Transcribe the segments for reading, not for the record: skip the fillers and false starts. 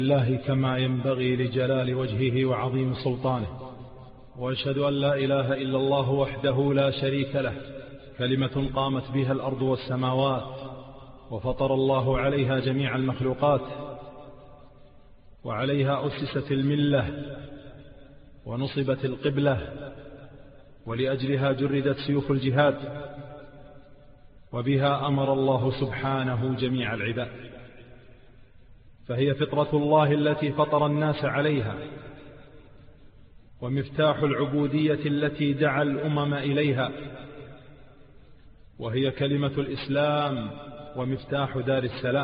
الله كما ينبغي لجلال وجهه وعظيم سلطانه، وأشهد أن لا إله إلا الله وحده لا شريك له، كلمة قامت بها الأرض والسماوات، وفطر الله عليها جميع المخلوقات، وعليها أسست الملة ونصبت القبلة، ولأجلها جردت سيوف الجهاد، وبها أمر الله سبحانه جميع العباد، فهي فطرة الله التي فطر الناس عليها، ومفتاح العبودية التي دعا الأمم إليها، وهي كلمة الإسلام ومفتاح دار السلام،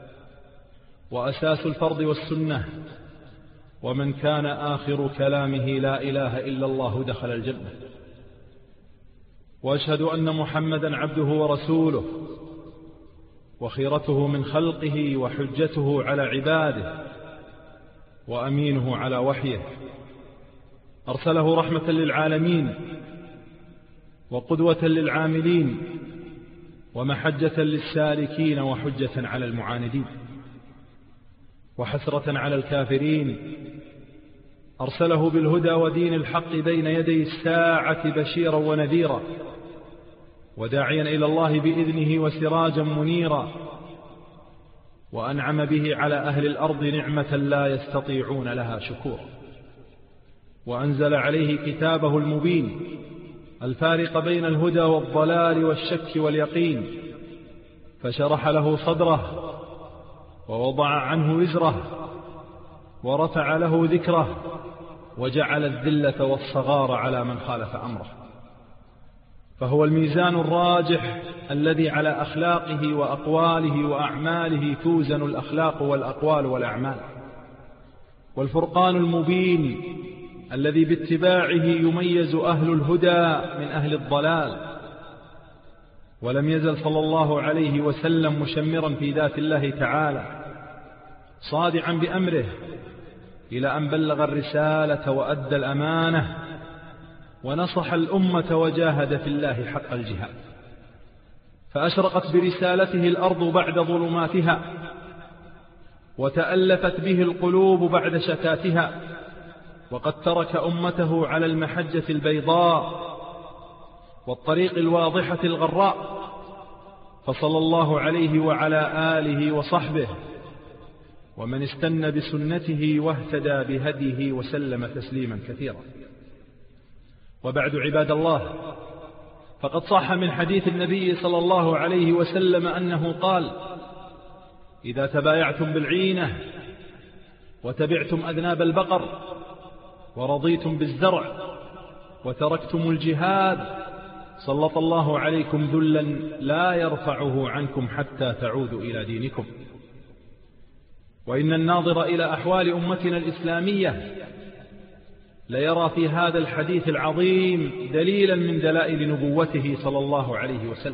وأساس الفرض والسنة، ومن كان آخر كلامه لا إله إلا الله دخل الجنة. وأشهد أن محمدا عبده ورسوله، وخيرته من خلقه، وحجته على عباده، وأمينه على وحيه، أرسله رحمة للعالمين، وقدوة للعاملين، ومحجة للسالكين، وحجة على المعاندين، وحسرة على الكافرين. أرسله بالهدى ودين الحق بين يدي الساعة بشيرا ونذيرا، وداعيا إلى الله بإذنه وسراجا منيرا، وأنعم به على أهل الأرض نعمة لا يستطيعون لها شكورا، وأنزل عليه كتابه المبين الفارق بين الهدى والضلال والشك واليقين، فشرح له صدره، ووضع عنه وزره، ورفع له ذكره، وجعل الذلة والصغار على من خالف أمره، فهو الميزان الراجح الذي على أخلاقه وأقواله وأعماله توزن الأخلاق والأقوال والأعمال، والفرقان المبين الذي باتباعه يميز أهل الهدى من أهل الضلال. ولم يزل صلى الله عليه وسلم مشمرا في ذات الله تعالى، صادعا بأمره إلى أن بلغ الرسالة وأدى الأمانة، ونصح الأمة وجاهد في الله حق الجهاد، فأشرقت برسالته الأرض بعد ظلماتها، وتألفت به القلوب بعد شتاتها، وقد ترك أمته على المحجة البيضاء والطريق الواضحة الغراء، فصلى الله عليه وعلى آله وصحبه ومن استنى بسنته واهتدى بهديه وسلم تسليما كثيرا. وبعد عباد الله، فقد صح من حديث النبي صلى الله عليه وسلم أنه قال: إذا تبايعتم بالعينة وتبعتم أذناب البقر ورضيتم بالزرع وتركتم الجهاد، سلط الله عليكم ذلا لا يرفعه عنكم حتى تعودوا إلى دينكم. وإن الناظر إلى أحوال أمتنا الإسلامية ليرى في هذا الحديث العظيم دليلا من دلائل نبوته صلى الله عليه وسلم،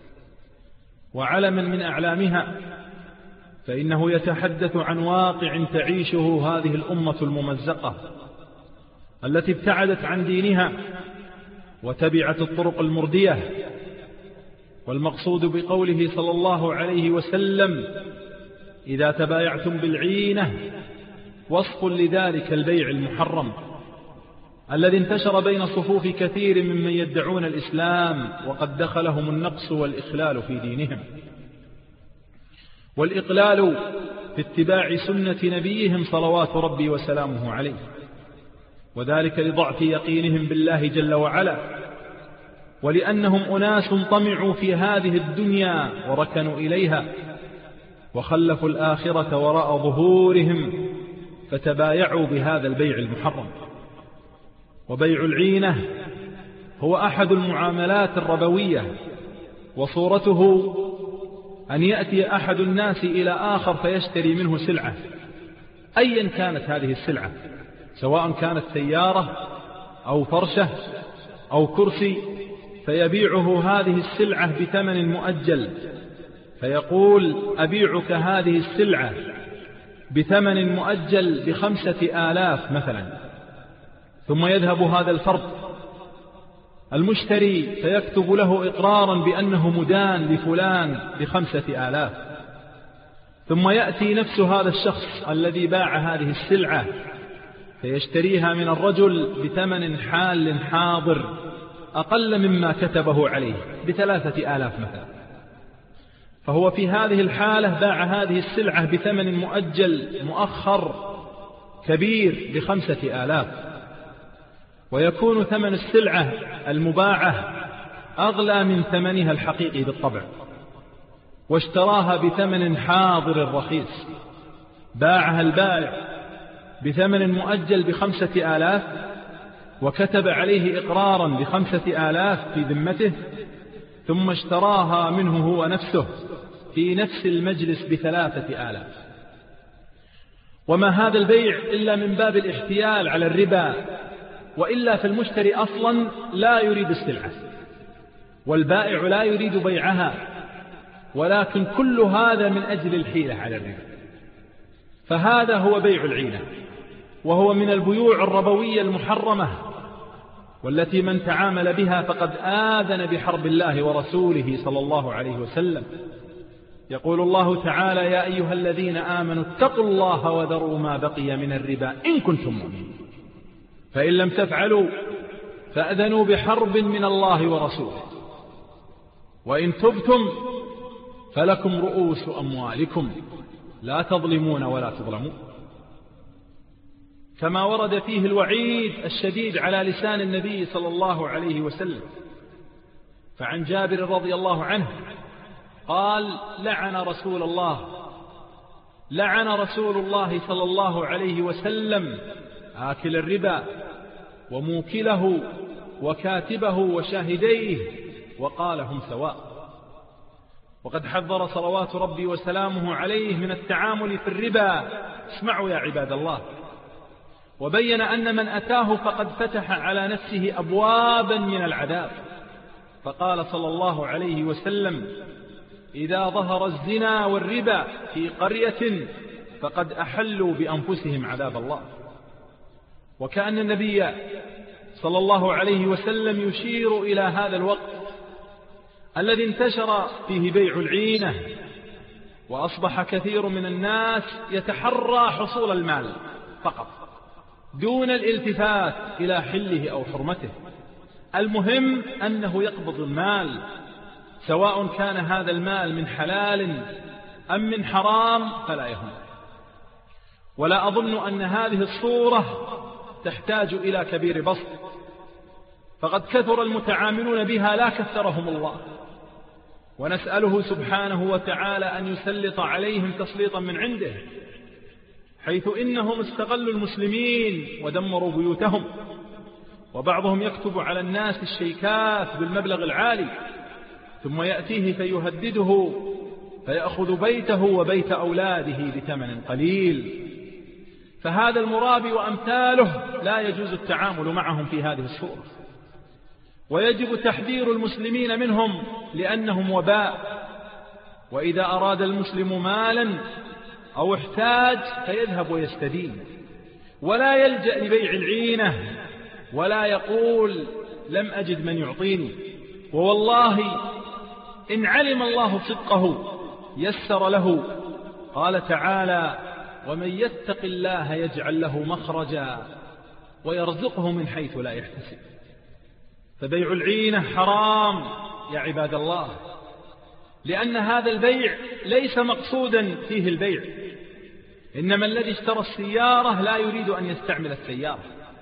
وعلما من أعلامها، فإنه يتحدث عن واقع تعيشه هذه الأمة الممزقة التي ابتعدت عن دينها وتبعت الطرق المردية. والمقصود بقوله صلى الله عليه وسلم: إذا تبايعتم بالعينة، وصف لذلك البيع المحرم الذي انتشر بين صفوف كثير ممن يدعون الإسلام، وقد دخلهم النقص والإخلال في دينهم، والإقلال في اتباع سنة نبيهم صلوات ربي وسلامه عليه، وذلك لضعف يقينهم بالله جل وعلا، ولأنهم أناس طمعوا في هذه الدنيا وركنوا إليها، وخلفوا الآخرة وراء ظهورهم، فتبايعوا بهذا البيع المحرم. وبيع العينة هو أحد المعاملات الربوية، وصورته أن يأتي أحد الناس إلى آخر فيشتري منه سلعة أيا كانت هذه السلعة، سواء كانت سيارة أو فرشة أو كرسي، فيبيعه هذه السلعة بثمن مؤجل، فيقول: أبيعك هذه السلعة بثمن مؤجل ب5,000 مثلا، ثم يذهب هذا الفرد المشتري فيكتب له إقرارا بأنه مدان لفلان ب5,000، ثم يأتي نفس هذا الشخص الذي باع هذه السلعة فيشتريها من الرجل بثمن حال حاضر أقل مما كتبه عليه ب3,000 مثلا، فهو في هذه الحالة باع هذه السلعة بثمن مؤجل مؤخر كبير ب5,000، ويكون ثمن السلعة المباعة أغلى من ثمنها الحقيقي بالطبع، واشتراها بثمن حاضر رخيص. باعها البائع بثمن مؤجل ب5,000 وكتب عليه إقرارا ب5,000 في ذمته، ثم اشتراها منه هو نفسه في نفس المجلس ب3,000. وما هذا البيع إلا من باب الاحتيال على الربا، وإلا فالمشتري أصلا لا يريد السلعة والبائع لا يريد بيعها، ولكن كل هذا من أجل الحيلة على الربا. فهذا هو بيع العينة، وهو من البيوع الربوية المحرمة، والتي من تعامل بها فقد آذن بحرب الله ورسوله صلى الله عليه وسلم. يقول الله تعالى: يا أيها الذين آمنوا اتقوا الله وذروا ما بقي من الربا إن كنتم مؤمنين، فإن لم تفعلوا فأذنوا بحرب من الله ورسوله، وإن تبتم فلكم رؤوس أموالكم لا تظلمون ولا تظلمون. كما ورد فيه الوعيد الشديد على لسان النبي صلى الله عليه وسلم، فعن جابر رضي الله عنه قال: لعن رسول الله صلى الله عليه وسلم آكل الربا وموكله وكاتبه وشاهديه، وقال: هم سواء. وقد حذر صلوات ربي وسلامه عليه من التعامل في الربا، اسمعوا يا عباد الله، وبين أن من أتاه فقد فتح على نفسه أبوابا من العذاب، فقال صلى الله عليه وسلم: إذا ظهر الزنا والربا في قرية فقد أحلوا بأنفسهم عذاب الله. وكأن النبي صلى الله عليه وسلم يشير إلى هذا الوقت الذي انتشر فيه بيع العينة، وأصبح كثير من الناس يتحرى حصول المال فقط دون الالتفات إلى حله أو حرمته. المهم أنه يقبض المال، سواء كان هذا المال من حلال أم من حرام فلا يهم. ولا أظن أن هذه الصورة تحتاج إلى كبير بسط، فقد كثر المتعاملون بها لا كثرهم الله، ونسأله سبحانه وتعالى أن يسلط عليهم تسليطا من عنده، حيث إنهم استغلوا المسلمين ودمروا بيوتهم، وبعضهم يكتب على الناس الشيكات بالمبلغ العالي، ثم يأتيه فيهدده فيأخذ بيته وبيت أولاده بثمن قليل. فهذا المرابي وأمثاله لا يجوز التعامل معهم في هذه الصورة، ويجب تحذير المسلمين منهم لأنهم وباء. وإذا أراد المسلم مالا أو احتاج فيذهب ويستدين، ولا يلجأ لبيع العينة، ولا يقول لم أجد من يعطيني. ووالله إن علم الله صدقه يسر له. قال تعالى: ومن يتق الله يجعل له مخرجا ويرزقه من حيث لا يحتسب. فبيع العينة حرام يا عباد الله، لأن هذا البيع ليس مقصودا فيه البيع، إنما الذي اشترى السيارة لا يريد أن يستعمل السيارة،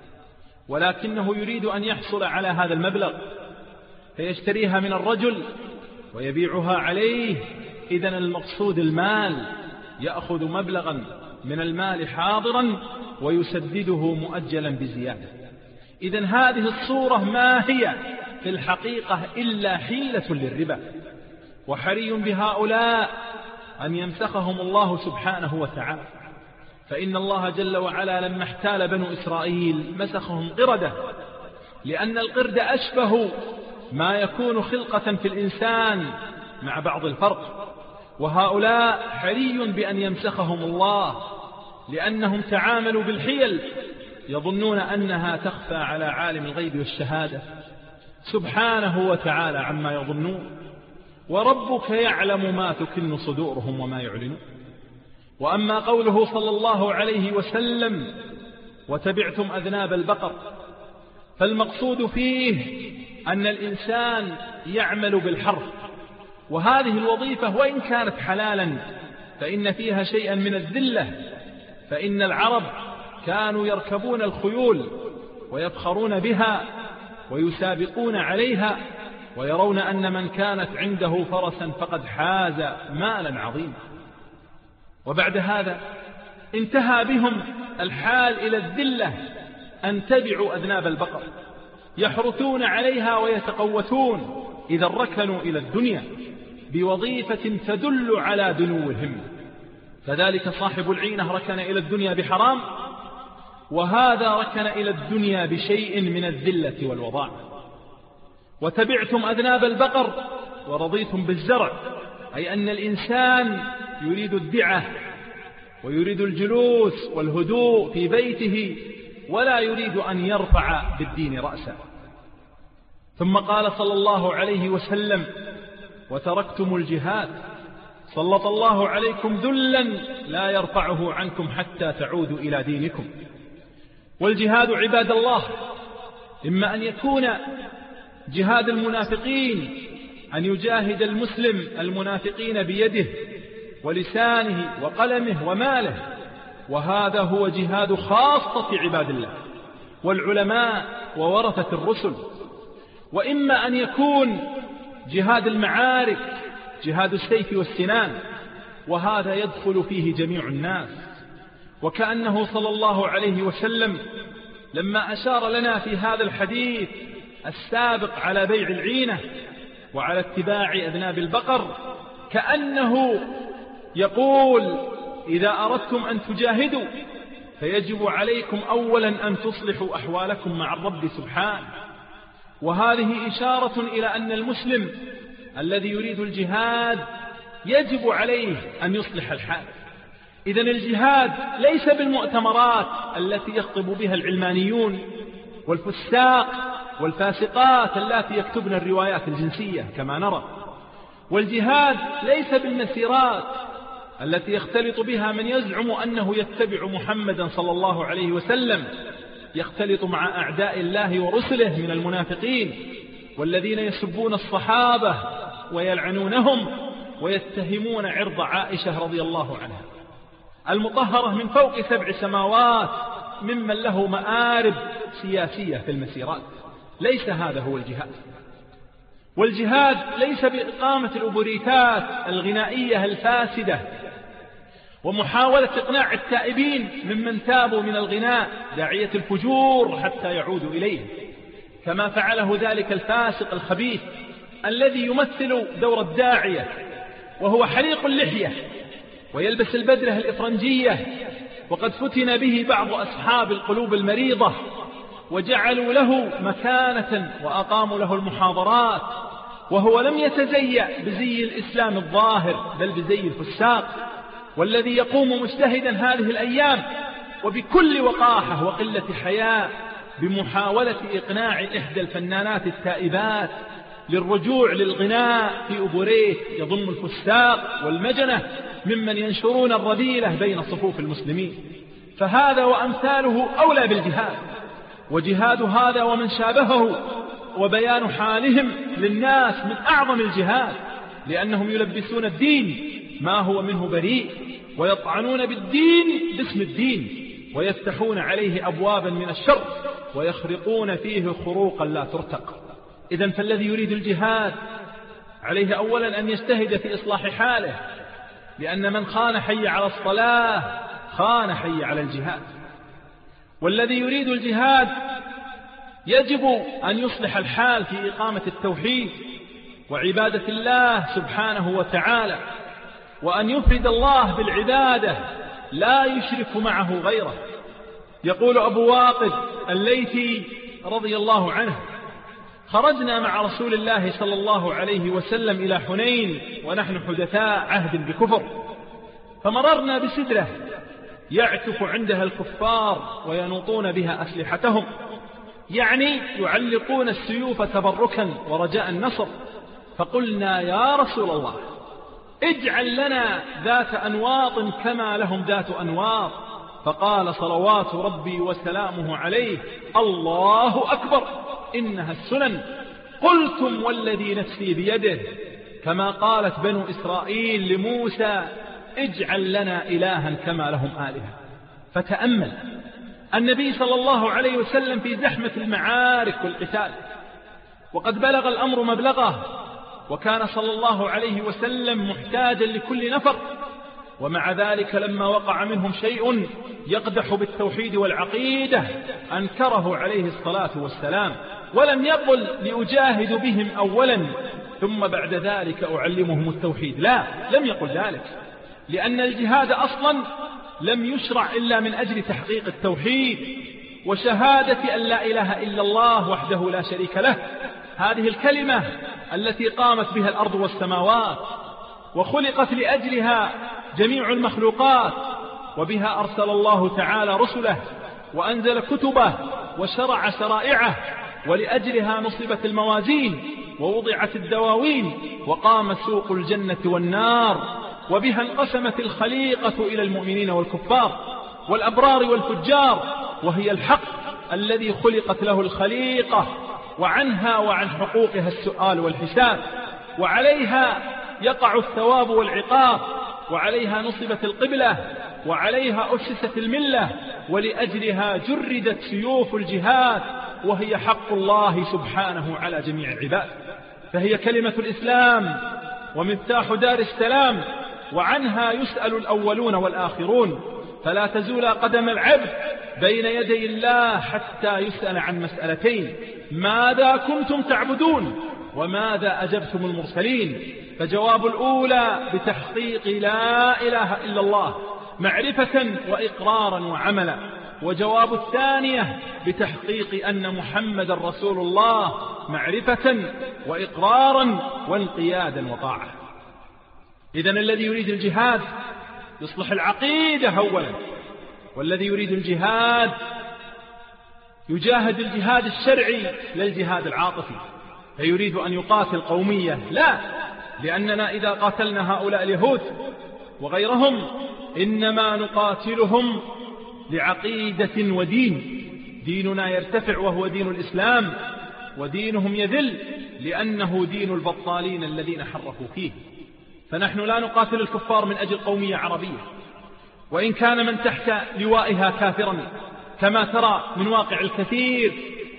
ولكنه يريد أن يحصل على هذا المبلغ فيشتريها من الرجل ويبيعها عليه. إذن المقصود المال، يأخذ مبلغا من المال حاضرا ويسدده مؤجلا بزيادة. إذن هذه الصورة ما هي في الحقيقة إلا حيلة للربا، وحري بهؤلاء أن يمسخهم الله سبحانه وتعالى. فإن الله جل وعلا لما احتال بنو إسرائيل مسخهم قردة، لأن القرد أشبه ما يكون خلقة في الإنسان مع بعض الفرق، وهؤلاء حري بأن يمسخهم الله، لأنهم تعاملوا بالحيل يظنون أنها تخفى على عالم الغيب والشهادة سبحانه وتعالى عما يظنون، وربك يعلم ما تكن صدورهم وما يعلنون. وأما قوله صلى الله عليه وسلم وتبعتم أذناب البقر، فالمقصود فيه أن الإنسان يعمل بالحرث، وهذه الوظيفة وإن كانت حلالا فإن فيها شيئا من الذلة، فإن العرب كانوا يركبون الخيول ويفخرون بها ويسابقون عليها، ويرون أن من كانت عنده فرسا فقد حاز مالا عظيما. وبعد هذا انتهى بهم الحال إلى الذلة أن تبعوا أذناب البقر، يحرثون عليها ويتقوتون إذا ركنوا إلى الدنيا بوظيفة تدل على دنو الهمة. فذلك صاحب العينة ركن إلى الدنيا بحرام، وهذا ركن إلى الدنيا بشيء من الذلة والوضاعة. وتبعتم أذناب البقر ورضيتم بالزرع، أي أن الإنسان يريد الدعة ويريد الجلوس والهدوء في بيته، ولا يريد أن يرفع بالدين رأسا. ثم قال صلى الله عليه وسلم وتركتم الجهاد، سلط الله عليكم ذلا لا يرفعه عنكم حتى تعودوا إلى دينكم. والجهاد عباد الله إما أن يكون جهاد المنافقين، أن يجاهد المسلم المنافقين بيده ولسانه وقلمه وماله، وهذا هو جهاد خاصة عباد الله والعلماء وورثة الرسل. وإما أن يكون جهاد المعارك، جهاد السيف والسنان، وهذا يدخل فيه جميع الناس. وكأنه صلى الله عليه وسلم لما أشار لنا في هذا الحديث السابق على بيع العينة وعلى اتباع أذناب البقر، كأنه يقول إذا أردتم أن تجاهدوا فيجب عليكم أولا أن تصلحوا أحوالكم مع الرب سبحانه. وهذه إشارة إلى أن المسلم الذي يريد الجهاد يجب عليه أن يصلح الحال. إذن الجهاد ليس بالمؤتمرات التي يخطب بها العلمانيون والفساق والفاسقات التي يكتبن الروايات الجنسية كما نرى، والجهاد ليس بالمسيرات التي يختلط بها من يزعم أنه يتبع محمدا صلى الله عليه وسلم، يختلط مع أعداء الله ورسله من المنافقين والذين يسبون الصحابة ويلعنونهم ويتهمون عرض عائشة رضي الله عنها المطهرة من فوق 7 سماوات ممن له مآرب سياسية في المسيرات. ليس هذا هو الجهاد. والجهاد ليس بإقامة الأوبريتات الغنائية الفاسدة ومحاولة إقناع التائبين ممن تابوا من الغناء داعية الفجور حتى يعودوا إليه، كما فعله ذلك الفاسق الخبيث الذي يمثل دور الداعية، وهو حليق اللحية ويلبس البدرة الإفرنجية، وقد فتن به بعض أصحاب القلوب المريضة وجعلوا له مكانة وأقاموا له المحاضرات، وهو لم يتزيأ بزي الإسلام الظاهر بل بزي الفساق، والذي يقوم مجتهدا هذه الأيام وبكل وقاحة وقلة حياء بمحاولة إقناع إحدى الفنانات التائبات للرجوع للغناء في أوبريت يضم الفساق والمجنة ممن ينشرون الرذيلة بين صفوف المسلمين. فهذا وأمثاله أولى بالجهاد، وجهاد هذا ومن شابهه وبيان حالهم للناس من أعظم الجهاد، لأنهم يلبسون الدين ما هو منه بريء ويطعنون بالدين باسم الدين ويفتحون عليه أبوابا من الشر ويخرقون فيه خروقا لا ترتق. إذن فالذي يريد الجهاد عليه أولا أن يجتهد في إصلاح حاله، لأن من خان حي على الصلاة خان حي على الجهاد. والذي يريد الجهاد يجب أن يصلح الحال في إقامة التوحيد وعبادة الله سبحانه وتعالى، وأن يفرد الله بالعبادة لا يشرك معه غيره. يقول أبو واقد الليثي رضي الله عنه: خرجنا مع رسول الله صلى الله عليه وسلم إلى حنين ونحن حدثاء عهد بكفر، فمررنا بسدرة يعكف عندها الكفار وينوطون بها أسلحتهم، يعني يعلقون السيوف تبركا ورجاء النصر. فقلنا: يا رسول الله، اجعل لنا ذات أنواط كما لهم ذات أنواط. فقال صلوات ربي وسلامه عليه: الله أكبر، إنها السنن. قلتم والذي نفسي بيده، كما قالت بنو إسرائيل لموسى: اجعل لنا إلها كما لهم آلهة. فتأمل النبي صلى الله عليه وسلم في زحمة المعارك والقتال، وقد بلغ الأمر مبلغه، وكان صلى الله عليه وسلم محتاجا لكل نفر، ومع ذلك لما وقع منهم شيء يقدح بالتوحيد والعقيدة أنكره عليه الصلاة والسلام، ولم يقل لأجاهد بهم أولا ثم بعد ذلك أعلمهم التوحيد، لا، لم يقل ذلك، لأن الجهاد أصلا لم يشرع إلا من أجل تحقيق التوحيد وشهادة أن لا إله إلا الله وحده لا شريك له، هذه الكلمة التي قامت بها الأرض والسماوات وخلقت لأجلها جميع المخلوقات، وبها أرسل الله تعالى رسله وأنزل كتبه وشرع شرائعه، ولأجلها نصبت الموازين ووضعت الدواوين وقام سوق الجنة والنار، وبها انقسمت الخليقة إلى المؤمنين والكفار والأبرار والفجار، وهي الحق الذي خلقت له الخليقة، وعنها وعن حقوقها السؤال والحساب، وعليها يقع الثواب والعقاب، وعليها نصبت القبلة، وعليها أسست الملة، ولأجلها جردت سيوف الجهاد، وهي حق الله سبحانه على جميع العباد، فهي كلمة الإسلام ومفتاح دار السلام، وعنها يسأل الأولون والآخرون، فلا تزول قدم العبد بين يدي الله حتى يسأل عن مسألتين: ماذا كنتم تعبدون؟ وماذا أجبتم المرسلين؟ فجواب الأولى بتحقيق لا إله إلا الله معرفة وإقرارا وعملا، وجواب الثانية بتحقيق أن محمد رسول الله معرفة وإقرارا وانقيادا وطاعة. إذن الذي يريد الجهاد يصلح العقيدة أولا، والذي يريد الجهاد يجاهد الجهاد الشرعي لا الجهاد العاطفي، فيريد أن يقاتل قومية، لا، لأننا إذا قاتلنا هؤلاء اليهود وغيرهم إنما نقاتلهم لعقيدة ودين، ديننا يرتفع وهو دين الإسلام، ودينهم يذل لأنه دين البطالين الذين حرفوا فيه. فنحن لا نقاتل الكفار من أجل قومية عربية، وإن كان من تحت لوائها كافرا كما ترى من واقع الكثير،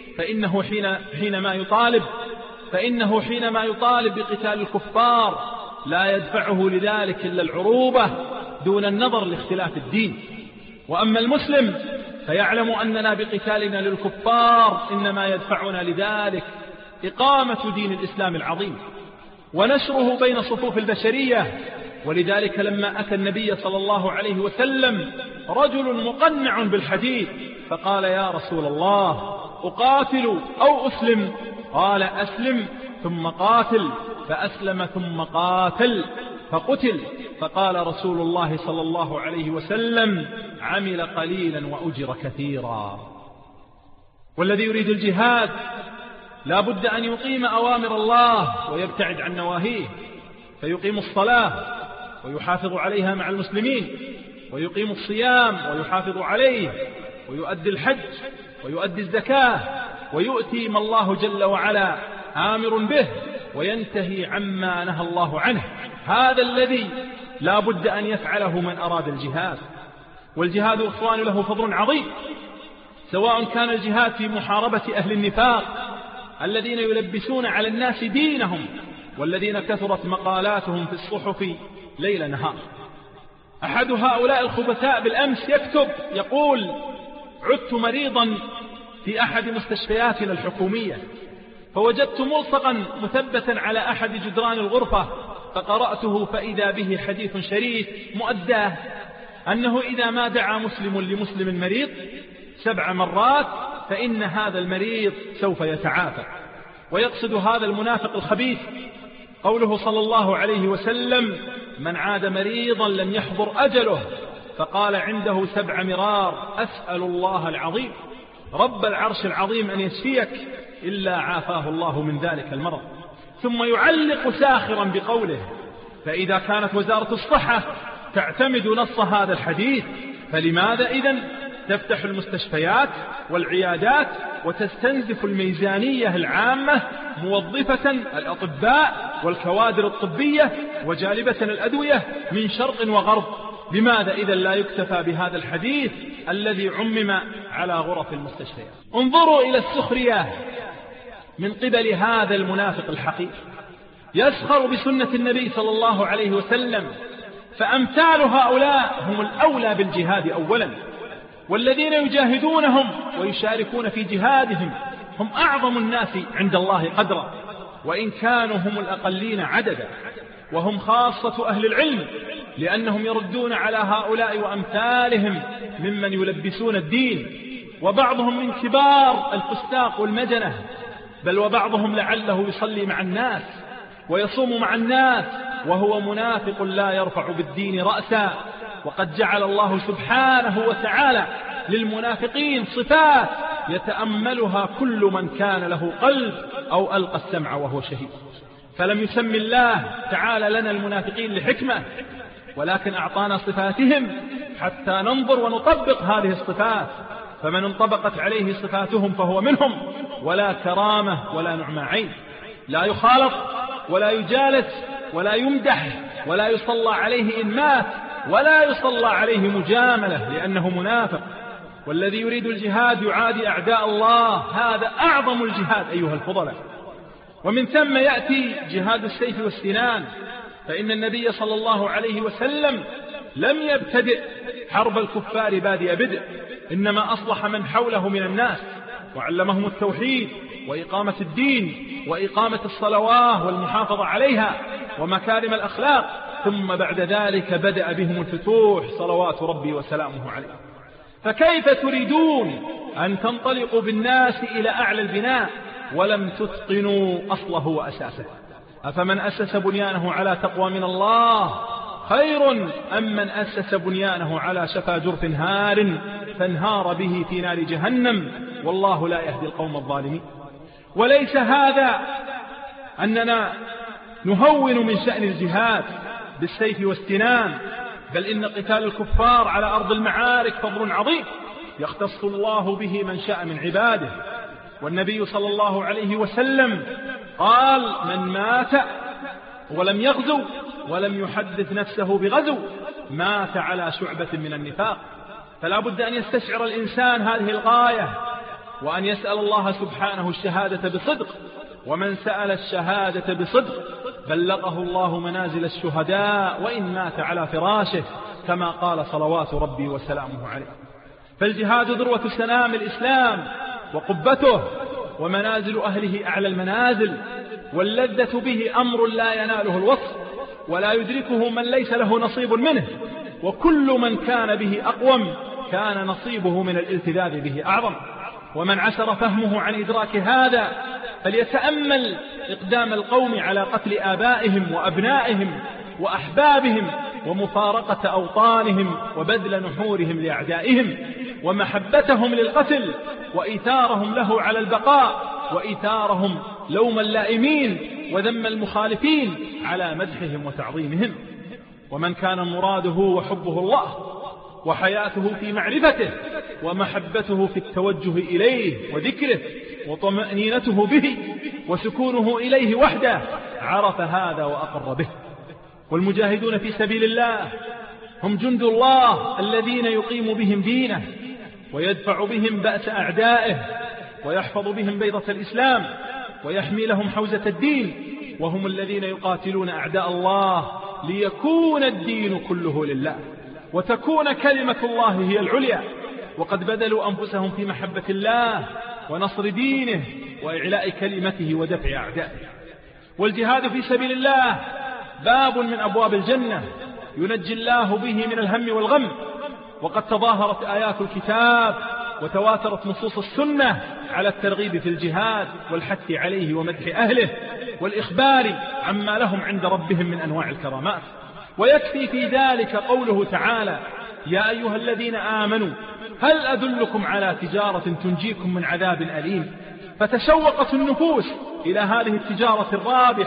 فإنه حينما يطالب بقتال الكفار لا يدفعه لذلك إلا العروبة دون النظر لاختلاف الدين. وأما المسلم فيعلم أننا بقتالنا للكفار إنما يدفعنا لذلك إقامة دين الإسلام العظيم ونشره بين صفوف البشرية. ولذلك لما أتى النبي صلى الله عليه وسلم رجل مقنع بالحديث فقال: يا رسول الله، أقاتل أو أسلم؟ قال: أسلم ثم قاتل. فأسلم ثم قاتل فقتل. فقال رسول الله صلى الله عليه وسلم: عمل قليلا وأجر كثيرا. والذي يريد الجهاد لا بد أن يقيم أوامر الله ويبتعد عن نواهيه، فيقيم الصلاة ويحافظ عليها مع المسلمين، ويقيم الصيام ويحافظ عليه، ويؤدي الحج ويؤدي الزكاة، ويؤتي ما الله جل وعلا آمر به، وينتهي عما نهى الله عنه. هذا الذي لا بد أن يفعله من أراد الجهاد. والجهاد إخوان له فضل عظيم، سواء كان الجهاد في محاربة أهل النفاق الذين يلبسون على الناس دينهم، والذين كثرت مقالاتهم في الصحف ليل نهار. أحد هؤلاء الخبثاء بالأمس يكتب يقول: عدت مريضا في أحد مستشفياتنا الحكومية، فوجدت ملصقا مثبتا على أحد جدران الغرفة، فقرأته فإذا به حديث شريف مؤداه أنه إذا ما دعا مسلم لمسلم مريض 7 مرات فإن هذا المريض سوف يتعافى. ويقصد هذا المنافق الخبيث قوله صلى الله عليه وسلم: من عاد مريضا لم يحضر أجله. فقال عنده 7 مرار: أسأل الله العظيم رب العرش العظيم أن يشفيك إلا عافاه الله من ذلك المرض. ثم يعلق ساخرا بقوله: فإذا كانت وزارة الصحة تعتمد نص هذا الحديث، فلماذا إذن تفتح المستشفيات والعيادات وتستنزف الميزانية العامة موظفة الأطباء والكوادر الطبية وجالبة الأدوية من شرق وغرب؟ لماذا إذن لا يكتفى بهذا الحديث الذي عمم على غرف المستشفيات؟ انظروا إلى السخرية من قبل هذا المنافق الحقير، يسخر بسنة النبي صلى الله عليه وسلم، فأمثال هؤلاء هم الأولى بالجهاد أولا، والذين يجاهدونهم ويشاركون في جهادهم هم أعظم الناس عند الله قدرا، وإن كانوا هم الأقلين عددا، وهم خاصة أهل العلم، لأنهم يردون على هؤلاء وأمثالهم ممن يلبسون الدين، وبعضهم من كبار الفساق والمجنة، بل وبعضهم لعله يصلي مع الناس ويصوم مع الناس وهو منافق لا يرفع بالدين رأسا. وقد جعل الله سبحانه وتعالى للمنافقين صفات يتأملها كل من كان له قلب أو ألقى السمع وهو شهيد. فلم يسمي الله تعالى لنا المنافقين لحكمة، ولكن أعطانا صفاتهم حتى ننظر ونطبق هذه الصفات، فمن انطبقت عليه صفاتهم فهو منهم، ولا كرامة ولا نعمى عين، لا يخالط ولا يجالس ولا يمدح ولا يصلى عليه إن مات، ولا يصلى عليه مجاملة لأنه منافق. والذي يريد الجهاد يعادي أعداء الله، هذا أعظم الجهاد أيها الفضلاء. ومن ثم يأتي جهاد السيف والسنان، فإن النبي صلى الله عليه وسلم لم يبتدئ حرب الكفار بادئ بدء، إنما أصلح من حوله من الناس وعلمهم التوحيد وإقامة الدين وإقامة الصلوات والمحافظة عليها ومكارم الأخلاق، ثم بعد ذلك بدأ بهم الفتوح صلوات ربي وسلامه عليه. فكيف تريدون أن تنطلقوا بالناس إلى أعلى البناء ولم تتقنوا أصله وأساسه؟ أفمن أسس بنيانه على تقوى من الله خير أم من أسس بنيانه على شفا جرف هار فانهار به في نار جهنم، والله لا يهدي القوم الظالمين. وليس هذا أننا نهون من شأن الجهاد بالسيف والسنان، بل إن قتال الكفار على أرض المعارك فضل عظيم يختص الله به من شاء من عباده. والنبي صلى الله عليه وسلم قال: من مات ولم يغزو ولم يحدث نفسه بغزو مات على شعبة من النفاق. فلا بد أن يستشعر الإنسان هذه الغاية، وأن يسأل الله سبحانه الشهادة بصدق، ومن سأل الشهادة بصدق بلغه الله منازل الشهداء وإن مات على فراشه، كما قال صلوات ربي وسلامه عليه. فالجهاد ذروة سنام الإسلام وقبته، ومنازل أهله أعلى المنازل، واللذة به أمر لا يناله الوصف ولا يدركه من ليس له نصيب منه، وكل من كان به أقوم كان نصيبه من الالتذاذ به أعظم. ومن عسر فهمه عن إدراك هذا فليتأمل إقدام القوم على قتل آبائهم وأبنائهم وأحبابهم ومفارقة أوطانهم وبذل نحورهم لأعدائهم ومحبتهم للقتل وإيثارهم له على البقاء وإيثارهم لوم اللائمين وذم المخالفين على مدحهم وتعظيمهم. ومن كان مراده وحبه الله وحياته في معرفته ومحبته في التوجه إليه وذكره وطمأنينته به وسكونه إليه وحده عرف هذا وأقر به. والمجاهدون في سبيل الله هم جند الله الذين يقيم بهم دينه ويدفع بهم بأس أعدائه ويحفظ بهم بيضة الإسلام ويحمي لهم حوزة الدين، وهم الذين يقاتلون أعداء الله ليكون الدين كله لله وتكون كلمة الله هي العليا. وقد بذلوا أنفسهم في محبة الله ونصر دينه وإعلاء كلمته ودفع أعدائه. والجهاد في سبيل الله باب من أبواب الجنة ينجي الله به من الهم والغم. وقد تظاهرت آيات الكتاب وتواترت نصوص السنة على الترغيب في الجهاد والحث عليه ومدح أهله والإخبار عما لهم عند ربهم من أنواع الكرامات. ويكفي في ذلك قوله تعالى: يا أيها الذين آمنوا هل أدلكم على تجارة تنجيكم من عذاب أليم؟ فتشوقت النفوس إلى هذه التجارة الرابحة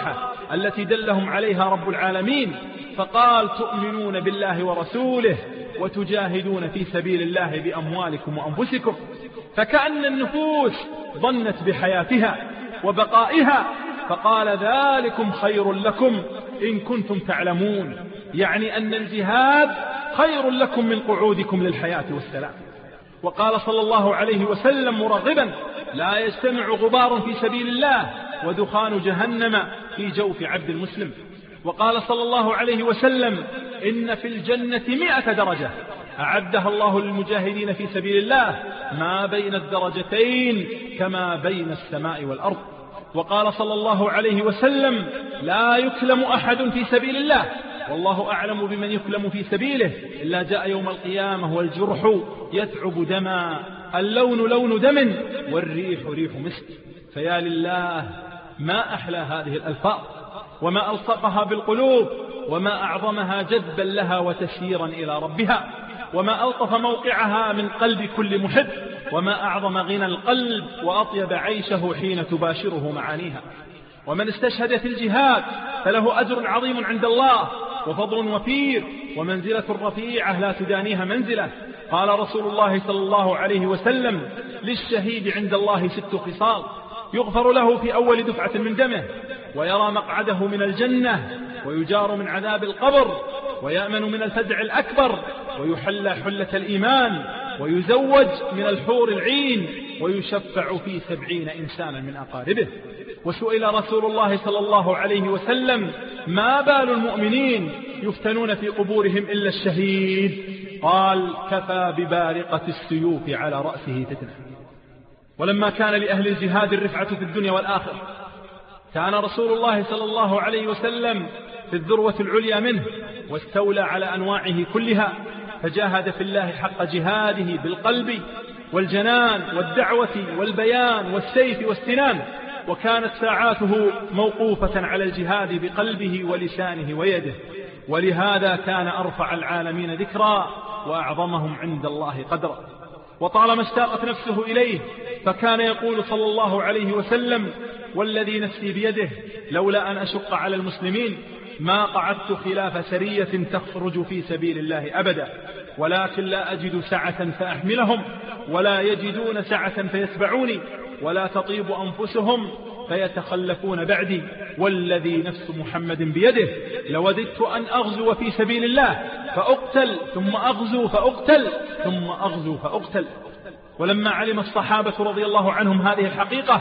التي دلهم عليها رب العالمين، فقال تؤمنون بالله ورسوله وتجاهدون في سبيل الله بأموالكم وأنفسكم. فكأن النفوس ظنت بحياتها وبقائها، فقال ذلكم خير لكم إن كنتم تعلمون، يعني أن الجهاد خير لكم من قعودكم للحياة والسلام. وقال صلى الله عليه وسلم مرغبا: لا يجتمع غبار في سبيل الله ودخان جهنم في جوف عبد المسلم. وقال صلى الله عليه وسلم: إن في الجنة 100 درجة أعدها الله للمجاهدين في سبيل الله ما بين الدرجتين كما بين السماء والأرض. وقال صلى الله عليه وسلم: لا يكلم أحد في سبيل الله والله أعلم بمن يكلم في سبيله إلا جاء يوم القيامة والجرح يتعب دما، اللون لون دم والريح ريح مسك. فيا لله ما أحلى هذه الألفاظ، وما ألصقها بالقلوب، وما أعظمها جذبا لها وتسييرا إلى ربها، وما ألطف موقعها من قلب كل محب، وما أعظم غنى القلب وأطيب عيشه حين تباشره معانيها. ومن استشهد في الجهاد فله أجر عظيم عند الله وفضل وفير ومنزلة رفيعة لا تدانيها منزلة. قال رسول الله صلى الله عليه وسلم: للشهيد عند الله 6 خصال: يغفر له في أول دفعة من دمه، ويرى مقعده من الجنة، ويجار من عذاب القبر، ويأمن من الفزع الأكبر، ويحلى حلة الإيمان، ويزوج من الحور العين، ويشفع في 70 إنسانا من أقاربه. وسئل رسول الله صلى الله عليه وسلم: ما بال المؤمنين يفتنون في قبورهم إلا الشهيد؟ قال: كفى ببارقة السيوف على رأسه فتنة. ولما كان لأهل الجهاد الرفعة في الدنيا والآخرة، كان رسول الله صلى الله عليه وسلم في الذروة العليا منه، واستولى على أنواعه كلها، فجاهد في الله حق جهاده بالقلب والجنان والدعوة والبيان والسيف والسنان، وكانت ساعاته موقوفة على الجهاد بقلبه ولسانه ويده، ولهذا كان أرفع العالمين ذكرا وأعظمهم عند الله قدرا. وطالما اشتاقت نفسه إليه فكان يقول صلى الله عليه وسلم: والذي نفسي بيده لولا أن أشق على المسلمين ما قعدت خلاف سرية تخرج في سبيل الله أبدا، ولكن لا أجد سعة فأحملهم، ولا يجدون سعة فيتبعوني، ولا تطيب أنفسهم فيتخلفون بعدي، والذي نفس محمد بيده لوددت أن أغزو في سبيل الله فأقتل ثم أغزو فأقتل ثم أغزو فأقتل. ولما علم الصحابة رضي الله عنهم هذه الحقيقة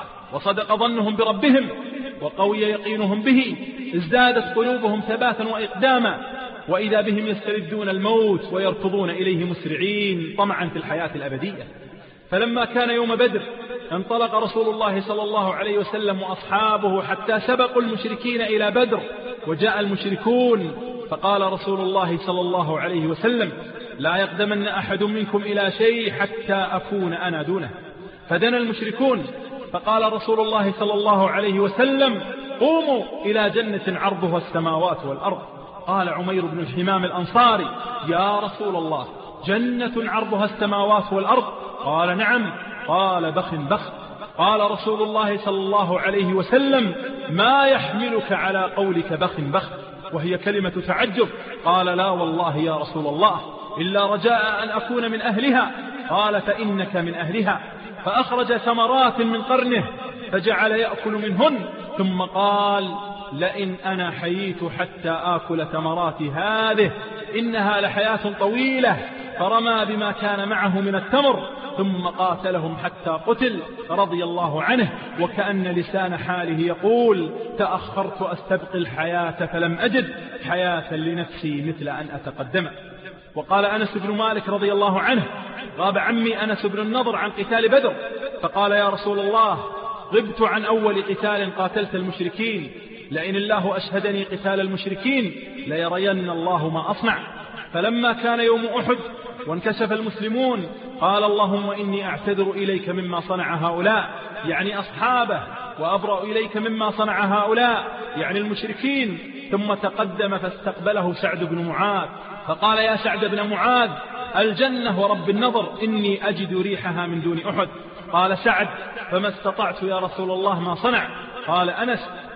وصدق ظنهم بربهم وقوي يقينهم به، ازدادت قلوبهم ثباتا وإقداما، وإذا بهم يستردون الموت ويركضون إليه مسرعين طمعا في الحياة الأبدية. فلما كان يوم بدر انطلق رسول الله صلى الله عليه وسلم وأصحابه حتى سبقوا المشركين إلى بدر، وجاء المشركون فقال رسول الله صلى الله عليه وسلم: لا يقدمن أحد منكم إلى شيء حتى أكون أنا دونه. فدنا المشركون فقال رسول الله صلى الله عليه وسلم: قوموا إلى جنة عرضها السماوات والأرض. قال عمير بن الحمام الأنصاري: يا رسول الله، جنة عرضها السماوات والأرض؟ قال: نعم. قال: بخ بخ. قال رسول الله صلى الله عليه وسلم: ما يحملك على قولك بخ بخ؟ وهي كلمة تعجب. قال: لا والله يا رسول الله، إلا رجاء أن أكون من أهلها. قال: فإنك من أهلها. فأخرج ثمرات من قرنه فجعل يأكل منهن، ثم قال: لئن أنا حييت حتى آكل ثمرات هذه إنها لحياة طويلة. فرمى بما كان معه من التمر ثم قاتلهم حتى قتل رضي الله عنه، وكأن لسان حاله يقول: تأخرت أستبقي الحياة فلم أجد حياة لنفسي مثل أن أتقدم. وقال أنس بن مالك رضي الله عنه: غاب عمي أنس بن النضر عن قتال بدر، فقال: يا رسول الله، غبت عن أول قتال قاتلت المشركين، لئن الله أشهدني قتال المشركين ليرين الله ما أصنع. فلما كان يوم أحد وانكشف المسلمون قال: اللهم إني أعتذر إليك مما صنع هؤلاء، يعني أصحابه، وأبرأ إليك مما صنع هؤلاء، يعني المشركين. ثم تقدم فاستقبله سعد بن معاذ فقال: يا سعد بن معاذ، الجنة ورب النظر إني أجد ريحها من دون أحد. قال سعد: فما استطعت يا رسول الله ما صنع. قال أنس: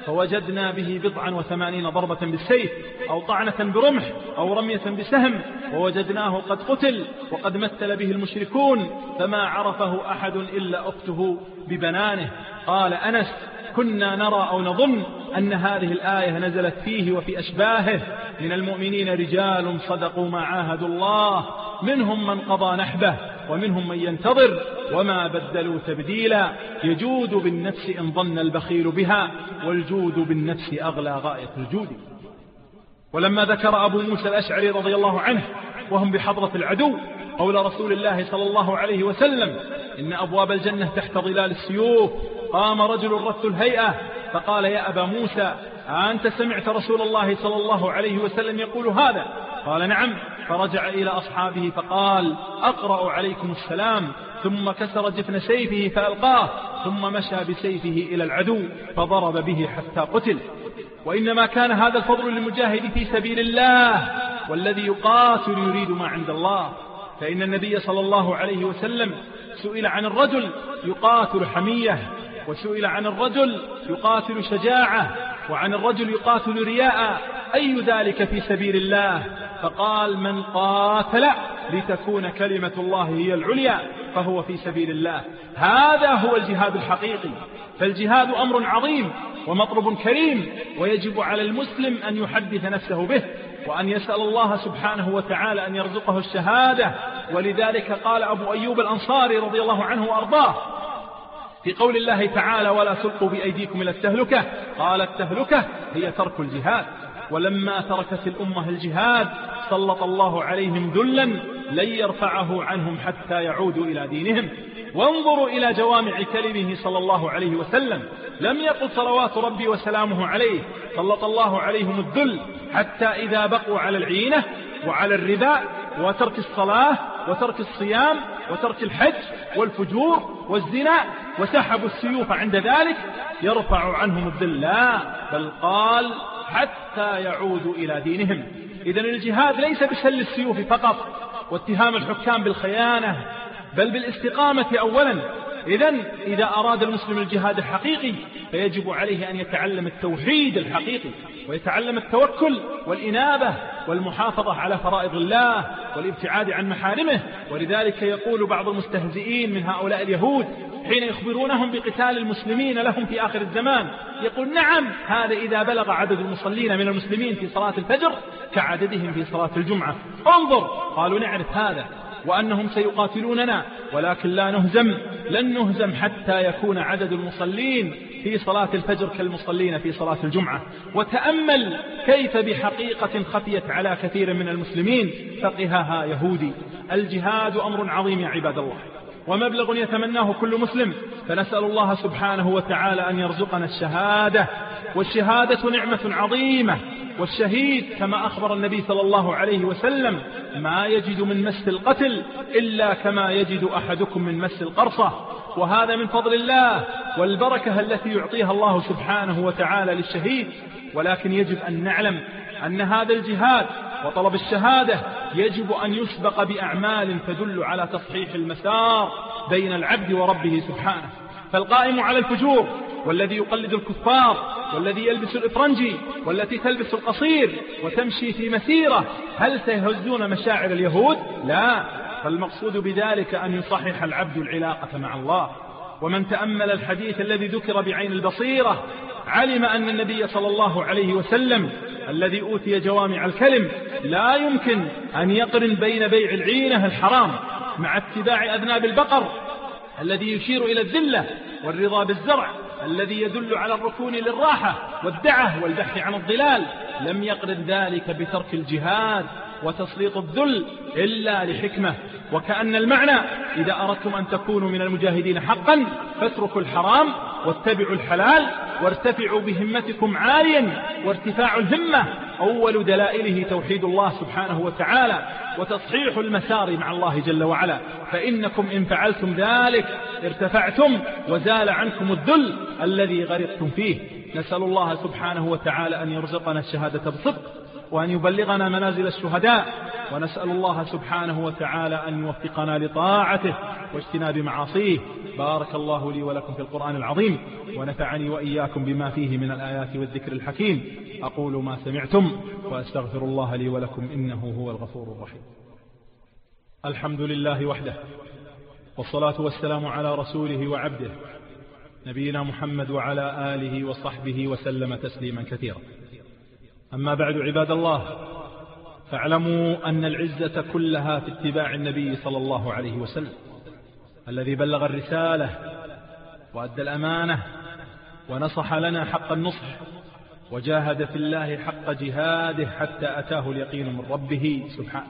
فوجدنا به 89 ضربة بالسيف أو طعنة برمح أو رمية بسهم، ووجدناه قد قتل وقد مثل به المشركون فما عرفه أحد إلا أخته ببنانه. قال أنس: كنا نرى أو نظن أن هذه الآية نزلت فيه وفي أشباهه من المؤمنين رجال صدقوا ما عاهدوا الله، منهم من قضى نحبه ومنهم من ينتظر وما بدلوا تبديلا، يجود بالنفس إن ظن البخيل بها، والجود بالنفس أغلى غاية الجود. ولما ذكر أبو موسى الأشعري رضي الله عنه وهم بحضرة العدو قول رسول الله صلى الله عليه وسلم: إن أبواب الجنة تحت ظلال السيوف، قام رجل رث الهيئة فقال: يا أبا موسى، أنت سمعت رسول الله صلى الله عليه وسلم يقول هذا؟ قال: نعم. فرجع إلى أصحابه فقال: أقرأ عليكم السلام، ثم كسر جفن سيفه فألقاه، ثم مشى بسيفه إلى العدو فضرب به حتى قتل. وإنما كان هذا الفضل للمجاهد في سبيل الله، والذي يقاتل يريد ما عند الله. فإن النبي صلى الله عليه وسلم سئل عن الرجل يقاتل حمية، وسئل عن الرجل يقاتل شجاعة، وعن الرجل يقاتل رياء، أي ذلك في سبيل الله؟ فقال: من قاتل لتكون كلمة الله هي العليا فهو في سبيل الله. هذا هو الجهاد الحقيقي. فالجهاد أمر عظيم ومطلب كريم، ويجب على المسلم أن يحدث نفسه به، وأن يسأل الله سبحانه وتعالى أن يرزقه الشهادة. ولذلك قال أبو أيوب الأنصاري رضي الله عنه وأرضاه في قول الله تعالى: ولا تلقوا بأيديكم إلى التهلكة، قال: التهلكة هي ترك الجهاد. ولما تركت الأمة الجهاد سلط الله عليهم ذلا لن يرفعه عنهم حتى يعودوا إلى دينهم. وانظروا إلى جوامع كلمه صلى الله عليه وسلم، لم يقل صلوات ربي وسلامه عليه سلط الله عليهم الذل حتى إذا بقوا على العينة وعلى الربا وترك الصلاة وترك الصيام وترك الحج والفجور والزنا وسحبوا السيوف عند ذلك يرفع عنهم الذل، لا، بل قال: حتى يعودوا إلى دينهم. إذن الجهاد ليس بشل السيوف فقط واتهام الحكام بالخيانة، بل بالاستقامة أولا. إذن إذا أراد المسلم الجهاد الحقيقي فيجب عليه أن يتعلم التوحيد الحقيقي، ويتعلم التوكل والإنابة والمحافظة على فرائض الله والابتعاد عن محارمه. ولذلك يقول بعض المستهزئين من هؤلاء اليهود حين يخبرونهم بقتال المسلمين لهم في آخر الزمان، يقول: نعم، هذا إذا بلغ عدد المصلين من المسلمين في صلاة الفجر كعددهم في صلاة الجمعة. انظر، قالوا: نعرف هذا وأنهم سيقاتلوننا، ولكن لا نهزم، لن نهزم حتى يكون عدد المصلين في صلاة الفجر كالمصلين في صلاة الجمعة. وتأمل كيف بحقيقة خفيت على كثير من المسلمين فقهها يهودي. الجهاد أمر عظيم يا عباد الله، ومبلغ يتمناه كل مسلم، فنسأل الله سبحانه وتعالى أن يرزقنا الشهادة. والشهادة نعمة عظيمة، والشهيد كما أخبر النبي صلى الله عليه وسلم: ما يجد من مس القتل إلا كما يجد أحدكم من مس القرصة. وهذا من فضل الله والبركة التي يعطيها الله سبحانه وتعالى للشهيد. ولكن يجب أن نعلم أن هذا الجهاد وطلب الشهادة يجب أن يسبق بأعمال تدل على تصحيح المسار بين العبد وربه سبحانه. فالقائم على الفجور، والذي يقلد الكفار، والذي يلبس الإفرنجي، والتي تلبس القصير وتمشي في مسيرة، هل سيهزون مشاعر اليهود؟ لا، فالمقصود بذلك أن يصحح العبد العلاقة مع الله. ومن تأمل الحديث الذي ذكر بعين البصيرة علم أن النبي صلى الله عليه وسلم الذي أوتي جوامع الكلم لا يمكن أن يقرن بين بيع العينة الحرام مع اتباع أذناب البقر الذي يشير إلى الذلة، والرضا بالزرع الذي يدل على الركون للراحة والدعة والبحث عن الضلال. لم يقرن ذلك بترك الجهاد وتسليط الذل إلا لحكمة. وكأن المعنى: إذا أردتم أن تكونوا من المجاهدين حقا فاتركوا الحرام واتبعوا الحلال وارتفعوا بهمتكم عاليا. وارتفاع الهمة أول دلائله توحيد الله سبحانه وتعالى وتصحيح المسار مع الله جل وعلا، فإنكم إن فعلتم ذلك ارتفعتم وزال عنكم الذل الذي غرقتم فيه. نسأل الله سبحانه وتعالى أن يرزقنا الشهادة بصدق، وأن يبلغنا منازل الشهداء، ونسأل الله سبحانه وتعالى أن يوفقنا لطاعته واجتناب معاصيه. بارك الله لي ولكم في القرآن العظيم، ونفعني وإياكم بما فيه من الآيات والذكر الحكيم. أقول ما سمعتم وأستغفر الله لي ولكم إنه هو الغفور الرحيم. الحمد لله وحده، والصلاة والسلام على رسوله وعبده نبينا محمد وعلى آله وصحبه وسلم تسليما كثيرا. أما بعد، عباد الله، فاعلموا أن العزة كلها في اتباع النبي صلى الله عليه وسلم، الذي بلغ الرسالة وأدى الأمانة ونصح لنا حق النصح، وجاهد في الله حق جهاده حتى أتاه اليقين من ربه سبحانه،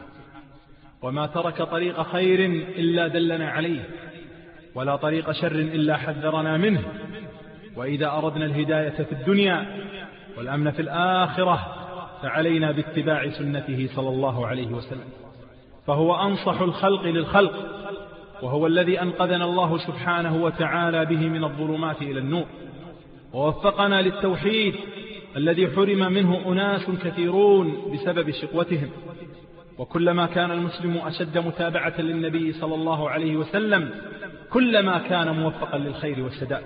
وما ترك طريق خير إلا دلنا عليه، ولا طريق شر إلا حذرنا منه. وإذا أردنا الهداية في الدنيا والأمن في الآخرة فعلينا باتباع سنته صلى الله عليه وسلم، فهو أنصح الخلق للخلق، وهو الذي أنقذنا الله سبحانه وتعالى به من الظلمات إلى النور، ووفقنا للتوحيد الذي حرم منه أناس كثيرون بسبب شقوتهم. وكلما كان المسلم أشد متابعة للنبي صلى الله عليه وسلم كلما كان موفقا للخير والسداد،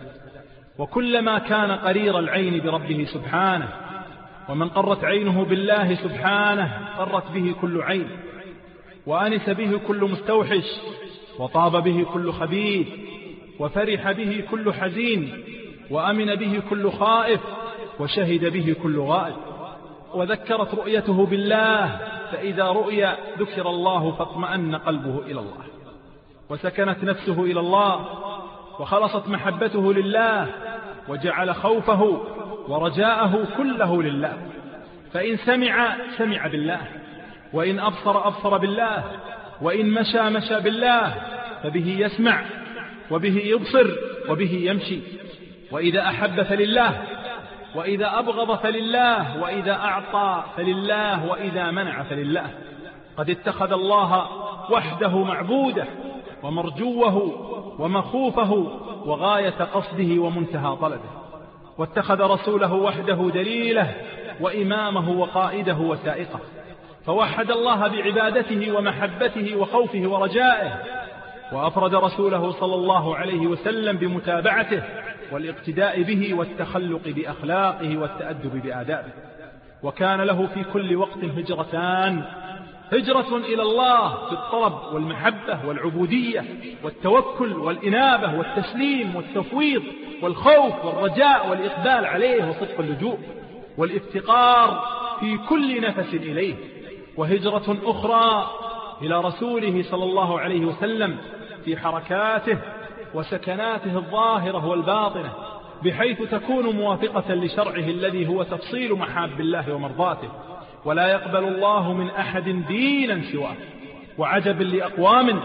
وكلما كان قرير العين بربه سبحانه. ومن قرت عينه بالله سبحانه قرت به كل عين، وأنس به كل مستوحش، وطاب به كل خبيث، وفرح به كل حزين، وأمن به كل خائف، وشهد به كل غائب. وذكرت رؤيته بالله، فإذا رؤي ذكر الله فاطمأن قلبه إلى الله، وسكنت نفسه إلى الله، وخلصت محبته لله، وجعل خوفه ورجاءه كله لله. فإن سمع بالله، وإن أبصر بالله، وإن مشى بالله، فبه يسمع وبه يبصر وبه يمشي. وإذا أحب فلله، وإذا أبغض فلله، وإذا أعطى فلله، وإذا منع فلله. قد اتخذ الله وحده معبوده ومرجوه ومخوفه وغاية قصده ومنتهى طلبه، واتخذ رسوله وحده دليله وإمامه وقائده وسائقه، فوحد الله بعبادته ومحبته وخوفه ورجائه، وأفرد رسوله صلى الله عليه وسلم بمتابعته والاقتداء به والتخلق بأخلاقه والتأدب بآدابه. وكان له في كل وقت هجرتان: هجرة إلى الله في الطلب والمحبة والعبودية والتوكل والإنابة والتسليم والتفويض والخوف والرجاء والإقبال عليه وصدق اللجوء والافتقار في كل نفس إليه. وهجرة أخرى إلى رسوله صلى الله عليه وسلم في حركاته وسكناته الظاهرة والباطنة، بحيث تكون موافقة لشرعه الذي هو تفصيل محاب الله ومرضاته، ولا يقبل الله من أحد دينا سواه. وعجب لأقوام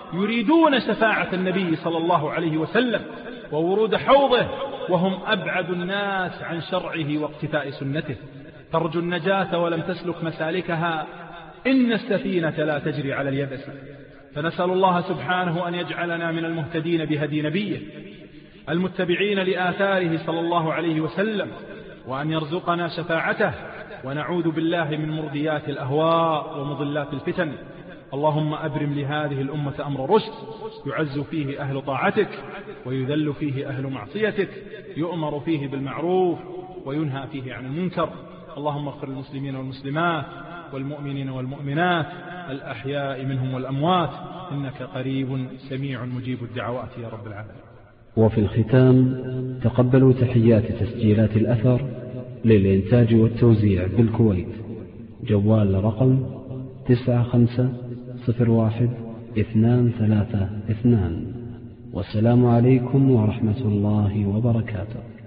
يريدون شفاعة النبي صلى الله عليه وسلم وورود حوضه وهم أبعد الناس عن شرعه واقتفاء سنته. ترجو النجاة ولم تسلك مسالكها، إن السفينة لا تجري على اليبس. فنسأل الله سبحانه أن يجعلنا من المهتدين بهدي نبيه المتبعين لآثاره صلى الله عليه وسلم، وأن يرزقنا شفاعته، ونعوذ بالله من مرضيات الأهواء ومضلات الفتن. اللهم أبرم لهذه الأمة أمر رشد، يعز فيه أهل طاعتك ويذل فيه أهل معصيتك، يؤمر فيه بالمعروف وينهى فيه عن المنكر. اللهم اغفر المسلمين والمسلمات والمؤمنين والمؤمنات الأحياء منهم والأموات، إنك قريب سميع مجيب الدعوات يا رب العالمين. وفي الختام تقبلوا تحيات تسجيلات الأثر للإنتاج والتوزيع بالكويت. جوال رقم 9501-232. والسلام عليكم ورحمة الله وبركاته.